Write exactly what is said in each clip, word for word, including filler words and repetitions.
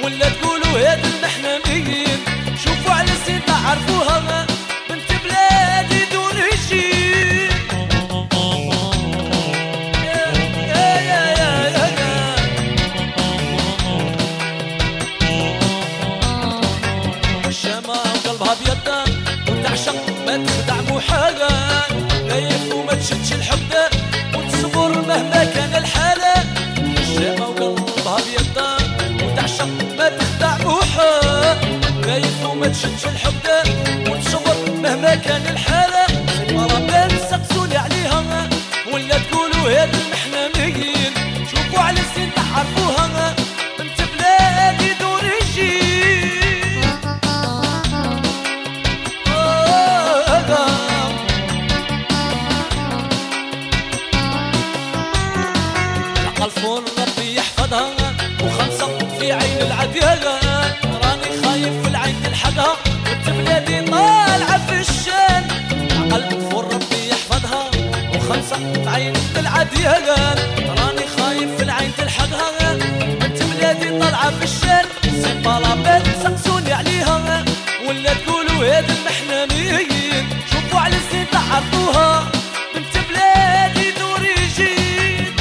ولا تقولوا هاد المحنميين. شوفوا على الزين تعرفوها بنت بلادي دون هجين. يا يا يا يا يا الشامة وقلبها بيضة وتعشق ما تخدع محالة. نايف وما تشدش الحقدة وتصبر مهما كان الحالة. الشامة وقلبها بيضة وتعشق ما تخدع محال. نايف وما تشدش الحقدة وتصبر مهما كان الحالة. مرة سقسوني عليها ولا تقولوا هاد المحنميين. شوفوا على الزين تعرفوها بنت بلادي دون هجين. القلفون ربي يحفظها وخمسة في عين العديان. راني خايف في العين تلحقها بنت بلادي طالعة في الشان. القلفون ربي يحفظها وخمسة في عين العديان. راني خايف في العين تلحقها بنت بلادي طالعة في الشان. سيبالا بنت سقسوني عليها ولا تقولوا هاد المحنميين. شوفوا على الزين تعرفوها بنت بلادي دون هجين.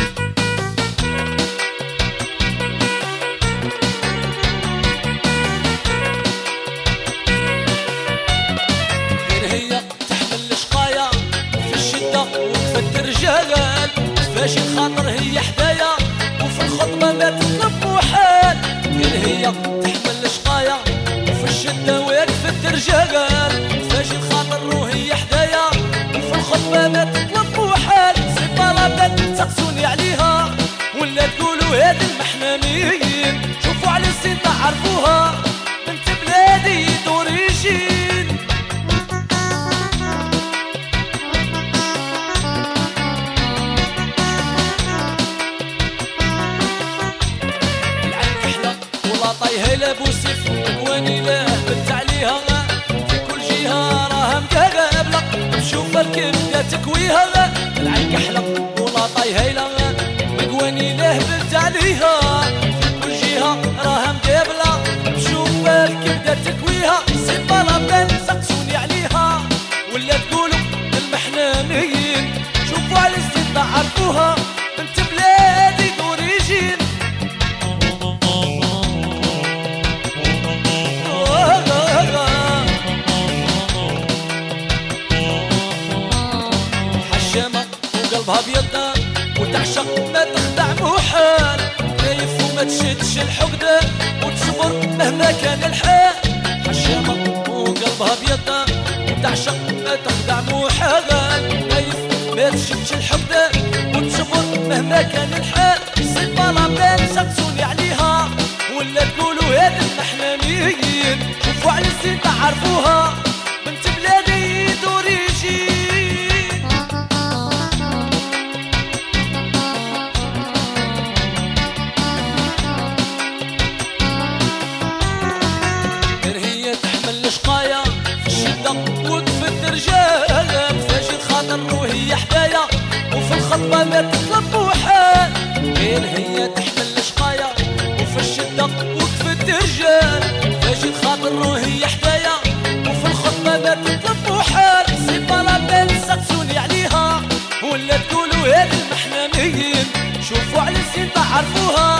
رجال فاش الخاطر هي حدايا وفي الخطبة ما تطلب محال. غير هي تحمل الشقايا وفي الشدة واقفة رجال. فاش الخاطر وهي حدايا وفي الخطبة ما تطلب محال. سيبالا بنت تسقسوني عليها ولا تقولوا هاد المحنميين. شوفوا على الزين تعرفوها بنت بلادي دون هجين. طيهيلة بوسيف واني لا بنت عليها. في كل جهة راها مقابلة بشوف الكبدة تكويها. العين كحلة ولا طيهيلة مقواني له بنت عليها. في كل جهة راها مقابلة بشوف الكبدة تكويها. سيبالا بنت سقسوني عليها ولا تقولوا المحنميين. شوفوا على الزين تعرفوها بنت بلادي دون هجين. قلبها بيضة وتعشق ما تخدع محال. نايف وما تشدش الحقدة وتصبر مهما كان الحال. حشامة وقلبها بيضة وتعشق ما تخدع محال. نايف ما تشدش الحقدة وتصبر مهما كان الحال. سيبالا بنت سقسوني عليها ولا تقولوا هاد المحنميين. شوفوا على الزين تعرفوها بنت بلادي دون هجين. شقايا في الشدة وقفت رجال. فاش الخاطر وهي حدايا وفي الخطبة ما تطلب محال. غير هي تحمل شقايا وفي الشدة وقفت رجال. فاش الخاطر وهي حدايا وفي الخطبة ما تطلب محال. سيبالا بنت سقسوني عليها ولا تقولوا هاد المحنميين. شوفوا على الزين تعرفوها